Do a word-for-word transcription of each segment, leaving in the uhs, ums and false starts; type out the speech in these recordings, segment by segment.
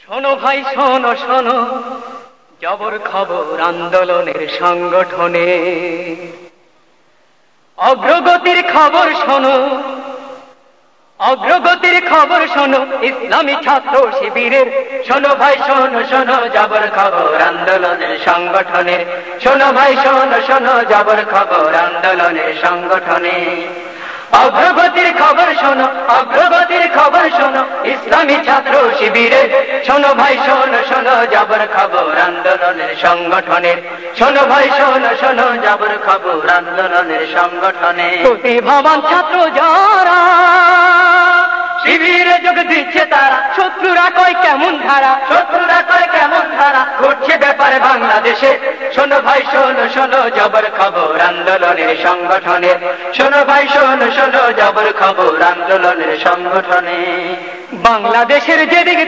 শোনো ভাই শোনো শোনো, জবর খবর আন্দোলনের সংগঠনে, অগ্রগতির খবর শোনো, অগ্রগতির খবর শোনো, ইসলামী ছাত্র শিবিরের। শোনো ভাই শোনো শোনো, জবর খবর আন্দোলনের সংগঠনে। শোনো ভাই শোনো শোনো, জবর খবর আন্দোলনের সংগঠনে। অগ্রগতির খবর শোনো, অগ্রগতির খবর শোনো, ইসলামী ছাত্র শিবিরের। শোনো ভাই শোনো শোনো, জবর খবর আন্দোলনের সংগঠনের। শোনো ভাই শোনো শোনো, জবর খবর আন্দোলনের সংগঠনে। প্রতিভাবান ছাত্র যারা শিবিরে যোগ দিচ্ছে তারা, শত্রুরা কয় কেমন ধারা, শত্রুরা কয় কেমন ধারা, ঘটছে ব্যাপারে বাংলাদেশে। শোনো ভাই শোনো শোনো, জবর খবর আন্দোলনের সংগঠনের। শোনো ভাই শোনো শোনো, জবর খবর আন্দোলনের সংগঠনে। বাংলাদেশের যেদিকে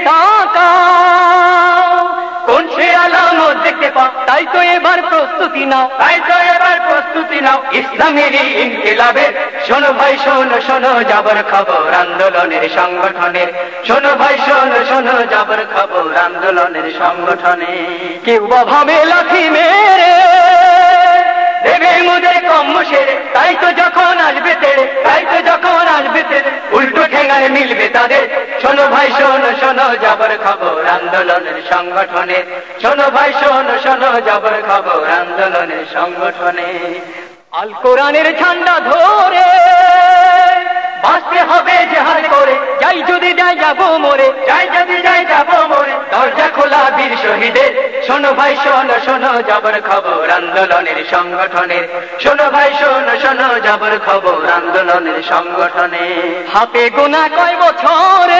তাকাও, কোন সে আলামত দেখতে পাও, তাই তো এবার প্রস্তুতি নাও, তাই তো এবার প্রস্তুতি নাও ইসলামের ইনকিলাবের। শোনো ভাই শোনো শোনো, জবর খবর আন্দোলনের সংগঠনের। শোনো ভাই শোনো শোনো, জবর খবর আন্দোলনের সংগঠনে। কেউ বা ভাবে লাথি মেরে দেবে মোদের কম সেরে, তাই তো যখন আসবে তেড়ে, তাই তো যখন আসবে তেড়ে, উল্টো ঠেঙায় মিলবে তাদের। শোনো ভাই শোনো শোনো, জবর খবর আন্দোলনের সংগঠনে। শোনো ভাই শোনো শোনো, জবর খবর আন্দোলনের সংগঠনে। আল কোরআনের ঝান্ডা ধরে বাঁচতে হবে জেহাদ করে, যাই যদি যাই যাবো মোরে, যাই যদি যাই যাবো মোরে, দরজা খোলা বীর শহীদের। শোনো ভাই শোনো শোনো, জবর খবর আন্দোলনের সংগঠনের। শোনো ভাই শোনো শোনো, জবর খবর আন্দোলনের সংগঠনে। হাতে গোনা কয় বছরে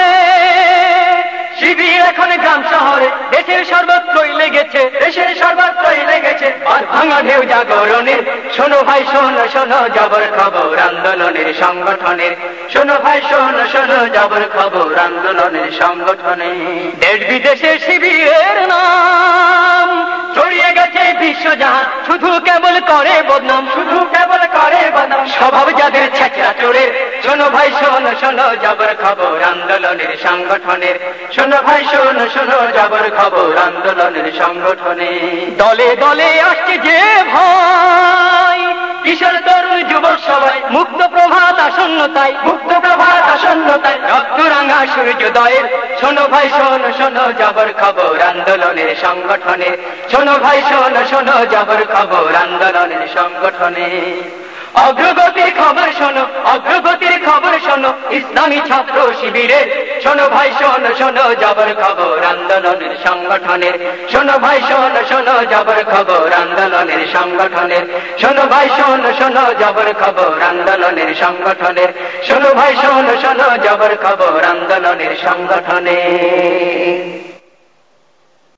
শিবির এখন গ্রাম শহরে, দেশের সর্বত্রই লেগেছে, দেশের সর্বত্রই লেগেছে আর ভাঙা ঢেউ জাগরণের। শোনো ভাই শোনো শোনো, জবর খবর আন্দোলনের সংগঠনের। শোনো ভাই শোনো শোনো, জবর খবর আন্দোলনের সংগঠনে। দেশ বিদেশের শিবিরের নাম ছড়িয়ে গেছে বিশ্বজাহান, শুধু কেবল করে বদনাম, শুধু কেবল করে বদনাম স্বভাব যাদের ছেঁচড়া চোরের। শোনো ভাই শোনো শোনো, জবর খবর আন্দোলনের সংগঠনের। শোনো ভাই শোনো শোনো, জবর খবর আন্দোলনের সংগঠনে। দলে দলে আসছে যে ভয়, কিশোর তরুণ যুবক সবাই, মুক্ত প্রভাত আসন্নতায়, মুক্ত প্রভাত আসন্নতায়, রক্তরাঙা সূর্যোদয়ের। শোনো ভাই শোনো শোনো, জবর খবর আন্দোলনের সংগঠনে। শোনো ভাই শোনো শোনো, জবর খবর আন্দোলনের সংগঠনে। অগ্রগতির খবর শোনো, অগ্রগতির খবর শোনো, ইসলামী ছাত্র শিবিরের। শোনো ভাই শোনো শোনো, জবর খবর আন্দোলনের সংগঠনের। শোনো ভাই শোনো শোনো, জবর খবর আন্দোলনের সংগঠনের। শোনো ভাই শোনো শোনো, জবর খবর আন্দোলনের সংগঠনের। শোনো ভাই শোনো শোনো, জবর খবর আন্দোলনের সংগঠনের।